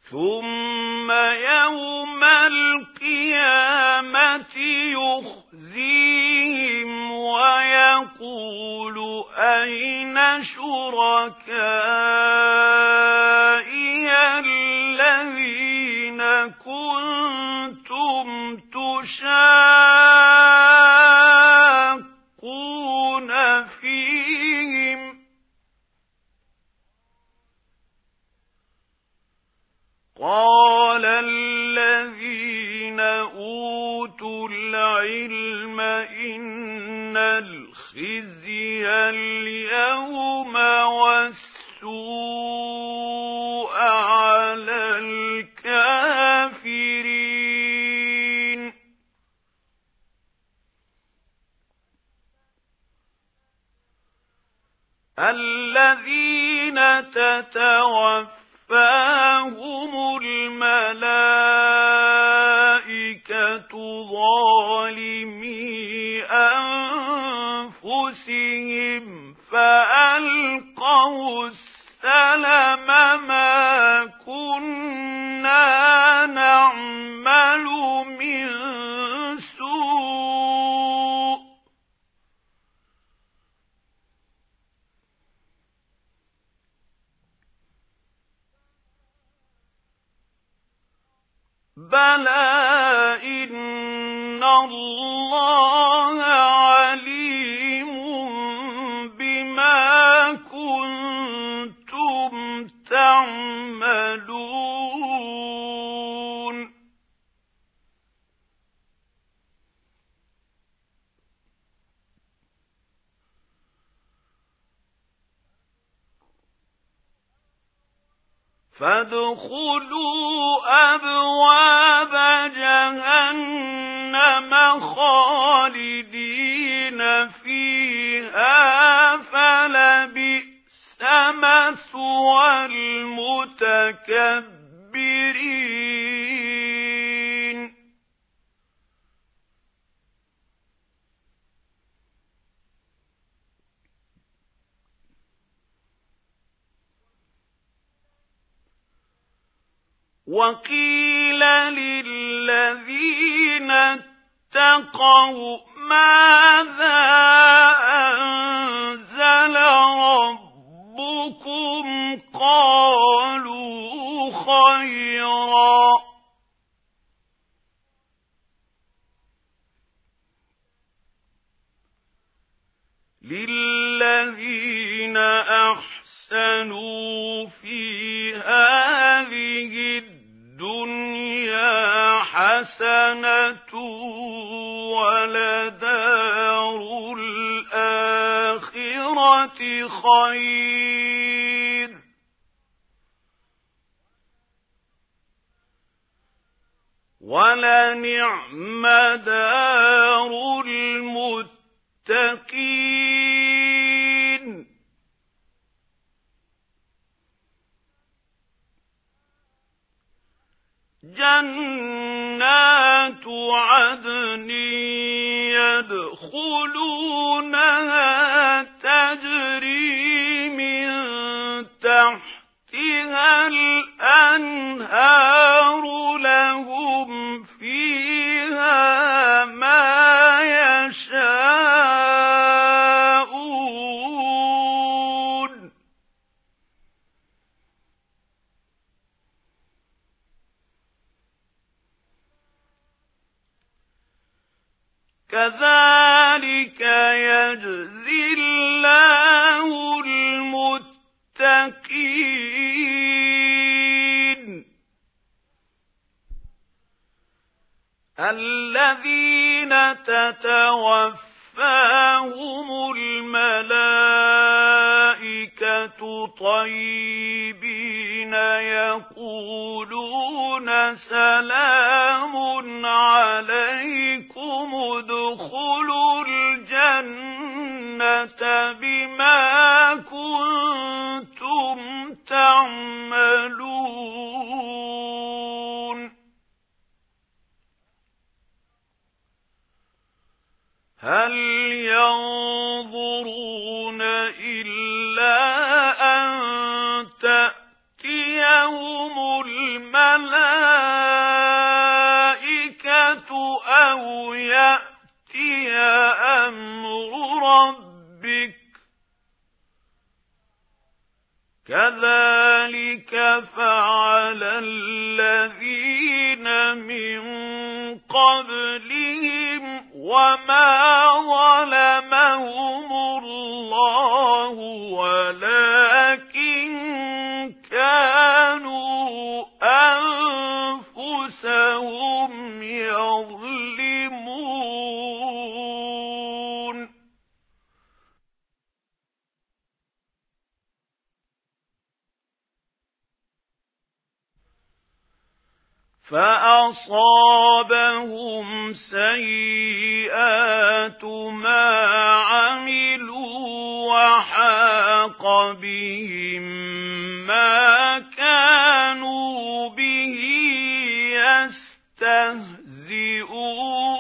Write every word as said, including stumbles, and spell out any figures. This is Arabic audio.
ثم يوم القيامة يخزيهم ويقول أين شركائي الذين كنتم تشاقون فيهم قال الذين أوتوا العلم إن الخزي اليوم والسوء على الكافرين الذين تتوفى فهم الملائكة ظالمي أنفسهم فألقوا السلم ما كنا نعمل من سوء بلى إن الله عليم بما كنتم تعملون فادخلوا أبواب جهنم خالدين فيها فلبئس مثوى المتكبرين وقيل للذين اتقوا ماذا أنزل ربكم قالوا خيرا للذين أحسنوا في هذه الدنيا حسنة ولدار الآخرة خير ولنعم دار المتقين جنات عدن يدخلونها تجري من تحتها الأنهار لهم فيها ما يشاءون كذلك يجزي الله المتقين الذين تتوفاهم الملائكة طيبين يقولون سلام عليكم ادخلوا الجنة بما كنتم تعملون هل ينظرون إلا أن تأتيهم الملائكة الْمَلَائِكَةُ أَوْ يَأْتِيَ أَمْرُ رَبِّكَ كَذَلِكَ فَعَلَ الَّذِينَ مِن قَبْلِهِمْ وَمَا ظَلَمَهُمُ اللَّهُ وَلَكِن كَانُوا أَنفُسَهُمْ يَظْلِمُونَ فَأَصَابَهُمْ سَيِّئَاتُ مَا عَمِلُوا وَحَاقَ بِهِم مَّا كَانُوا بِهِ يَسْتَهْزِئُونَ